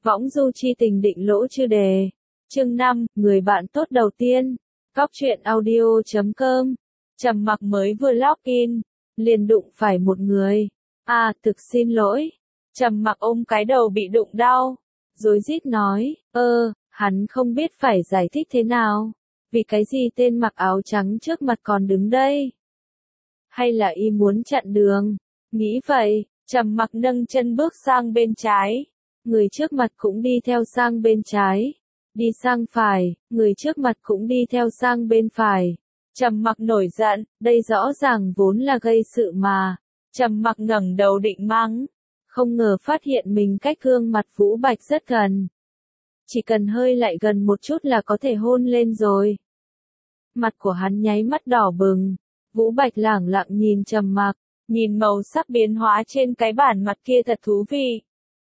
Võng du chi tình định lỗ chư đề. Chương 5, người bạn tốt đầu tiên. Cóc truyện audio.com. Trầm Mặc mới vừa login, liền đụng phải một người. Thực xin lỗi. Trầm Mặc ôm cái đầu bị đụng đau, rối rít nói, hắn không biết phải giải thích thế nào. Vì cái gì tên mặc áo trắng trước mặt còn đứng đây? Hay là y muốn chặn đường? Nghĩ vậy, Trầm Mặc nâng chân bước sang bên trái. Người trước mặt cũng đi theo sang bên trái. Đi sang phải, người trước mặt cũng đi theo sang bên phải. Trầm Mặc nổi giận, đây rõ ràng vốn là gây sự mà. Trầm Mặc ngẩng đầu định mắng, không ngờ phát hiện mình cách gương mặt Vũ Bạch rất gần. Chỉ cần hơi lại gần một chút là có thể hôn lên rồi. Mặt của hắn nháy mắt đỏ bừng. Vũ Bạch lẳng lặng nhìn Trầm Mặc, nhìn màu sắc biến hóa trên cái bản mặt kia thật thú vị.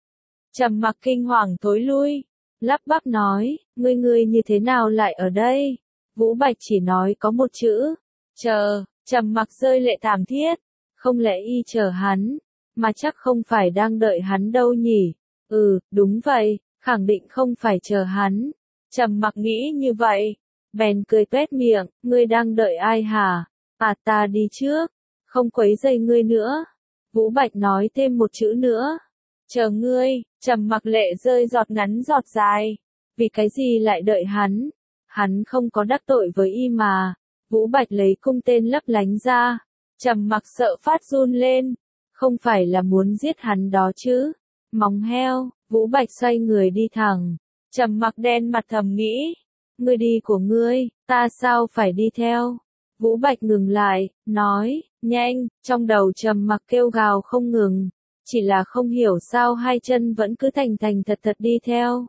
Trầm Mặc kinh hoàng thối lui, lắp bắp nói, ngươi như thế nào lại ở đây? Vũ Bạch chỉ nói có một chữ, chờ. Trầm Mặc rơi lệ thảm thiết, không lẽ y chờ hắn, mà chắc không phải đang đợi hắn đâu nhỉ? Đúng vậy, khẳng định không phải chờ hắn. Trầm Mặc nghĩ như vậy, bèn cười tuét miệng, ngươi đang đợi ai hả? Ta đi trước, không quấy rầy ngươi nữa. Vũ Bạch nói thêm một chữ nữa, chờ ngươi. Trầm Mặc lệ rơi giọt ngắn giọt dài. Vì cái gì lại đợi hắn? Hắn không có đắc tội với y mà. Vũ Bạch lấy cung tên lấp lánh ra. Trầm Mặc sợ phát run lên. Không phải là muốn giết hắn đó chứ? Móng heo. Vũ Bạch xoay người đi thẳng. Trầm Mặc đen mặt thầm nghĩ, ngươi đi của ngươi, ta sao phải đi theo? Vũ Bạch ngừng lại, nói, nhanh. Trong đầu Trầm Mặc kêu gào không ngừng, chỉ là không hiểu sao hai chân vẫn cứ thành thành thật thật đi theo.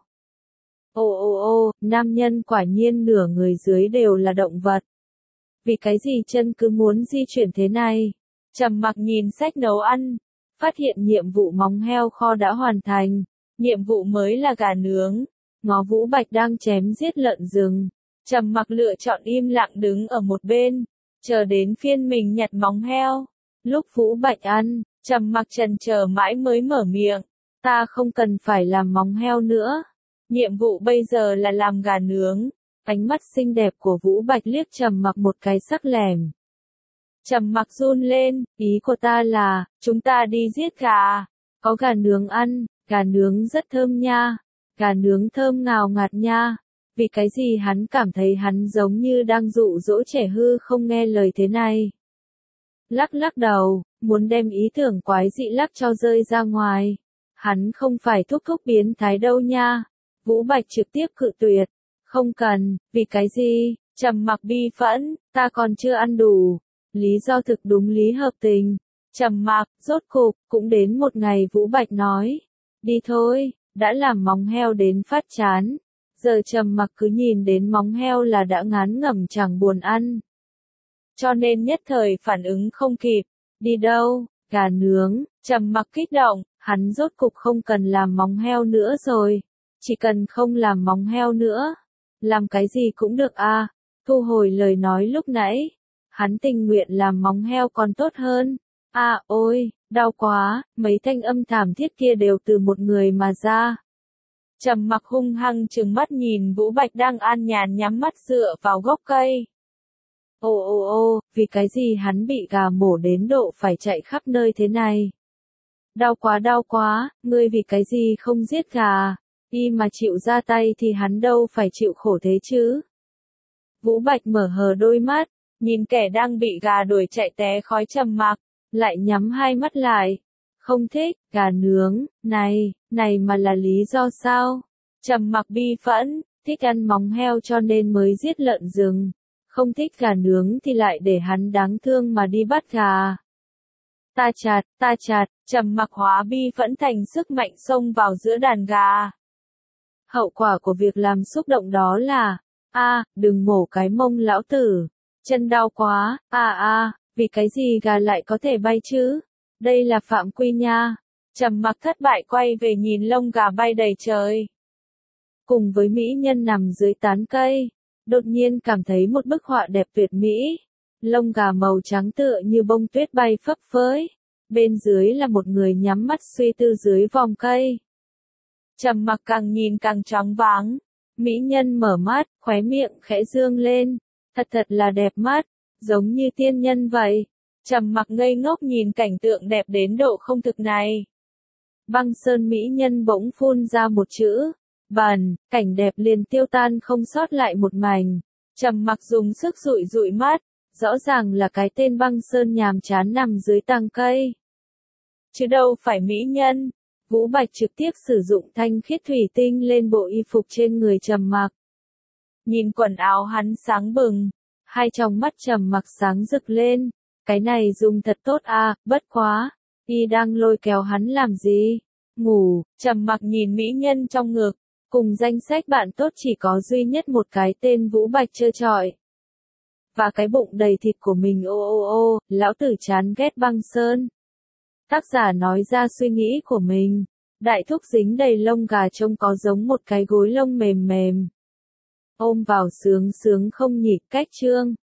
Nam nhân quả nhiên nửa người dưới đều là động vật. Vì cái gì chân cứ muốn di chuyển thế này? Trầm Mặc nhìn sách nấu ăn, phát hiện nhiệm vụ móng heo kho đã hoàn thành. Nhiệm vụ mới là gà nướng. Ngó Vũ Bạch đang chém giết lợn rừng. Trầm Mặc lựa chọn im lặng đứng ở một bên, chờ đến phiên mình nhặt móng heo. Lúc Vũ Bạch ăn, Trầm Mặc chần chờ mãi mới mở miệng, ta không cần phải làm móng heo nữa. Nhiệm vụ bây giờ là làm gà nướng. Ánh mắt xinh đẹp của Vũ Bạch liếc Trầm Mặc một cái sắc lẻm. Trầm Mặc run lên, ý của ta là, chúng ta đi giết gà. Có gà nướng ăn, gà nướng rất thơm nha. Gà nướng thơm ngào ngạt nha. Vì cái gì hắn cảm thấy hắn giống như đang dụ dỗ trẻ hư không nghe lời thế này. Lắc đầu, muốn đem ý tưởng quái dị lắc cho rơi ra ngoài. Hắn không phải thúc biến thái đâu nha. Vũ Bạch trực tiếp cự tuyệt. Không cần. Vì cái gì? Trầm Mặc bi phẫn, ta còn chưa ăn đủ. Lý do thực đúng lý hợp tình. Trầm Mặc, rốt cục, cũng đến một ngày Vũ Bạch nói, đi thôi. Đã làm móng heo đến phát chán. Giờ Trầm Mặc cứ nhìn đến móng heo là đã ngán ngẩm chẳng buồn ăn. Cho nên nhất thời phản ứng không kịp. Đi đâu? Gà nướng. Trầm Mặc kích động, hắn rốt cục không cần làm móng heo nữa rồi. Chỉ cần không làm móng heo nữa, làm cái gì cũng được à. Thu hồi lời nói lúc nãy, hắn tình nguyện làm móng heo còn tốt hơn. Ôi, đau quá, mấy thanh âm thảm thiết kia đều từ một người mà ra. Trầm Mặc hung hăng trừng mắt nhìn Vũ Bạch đang an nhàn nhắm mắt dựa vào gốc cây. Vì cái gì hắn bị gà mổ đến độ phải chạy khắp nơi thế này? Đau quá, ngươi vì cái gì không giết gà? Y mà chịu ra tay thì hắn đâu phải chịu khổ thế chứ? Vũ Bạch mở hờ đôi mắt, nhìn kẻ đang bị gà đuổi chạy té khói Trầm Mặc, lại nhắm hai mắt lại. Không thích, gà nướng, này mà là lý do sao? Trầm Mặc bi phẫn, thích ăn móng heo cho nên mới giết lợn rừng. Không thích gà nướng thì lại để hắn đáng thương mà đi bắt gà. Ta chặt, Trầm Mặc hóa bi phẫn thành sức mạnh xông vào giữa đàn gà. Hậu quả của việc làm xúc động đó là, đừng mổ cái mông lão tử. Chân đau quá, vì cái gì gà lại có thể bay chứ? Đây là phạm quy nha. Trầm Mặc thất bại quay về nhìn lông gà bay đầy trời. Cùng với mỹ nhân nằm dưới tán cây, đột nhiên cảm thấy một bức họa đẹp tuyệt mỹ. Lông gà màu trắng tựa như bông tuyết bay phấp phới. Bên dưới là một người nhắm mắt suy tư dưới vòng cây. Trầm Mặc càng nhìn càng choáng váng. Mỹ nhân mở mắt, khóe miệng khẽ dương lên. Thật là đẹp mắt, giống như tiên nhân vậy. Trầm Mặc ngây ngốc nhìn cảnh tượng đẹp đến độ không thực này. Băng Sơn mỹ nhân bỗng phun ra một chữ. Bần, cảnh đẹp liền tiêu tan không sót lại một mảnh. Trầm Mặc dùng sức dụi dụi mắt. Rõ ràng là cái tên Băng Sơn nhàm chán nằm dưới tàng cây. Chứ đâu phải mỹ nhân. Vũ Bạch trực tiếp sử dụng thanh khiết thủy tinh lên bộ y phục trên người Trầm Mặc. Nhìn quần áo hắn sáng bừng, hai tròng mắt Trầm Mặc sáng rực lên. Cái này dùng thật tốt à, bất quá. Y đang lôi kéo hắn làm gì? Ngủ. Trầm Mặc nhìn mỹ nhân trong ngực. Cùng danh sách bạn tốt chỉ có duy nhất một cái tên Vũ Bạch trơ trọi. Và cái bụng đầy thịt của mình ô, lão tử chán ghét Băng Sơn. Tác giả nói ra suy nghĩ của mình. Đại thúc dính đầy lông gà trông có giống một cái gối lông mềm mềm. Ôm vào sướng sướng không nhỉ, cách chương.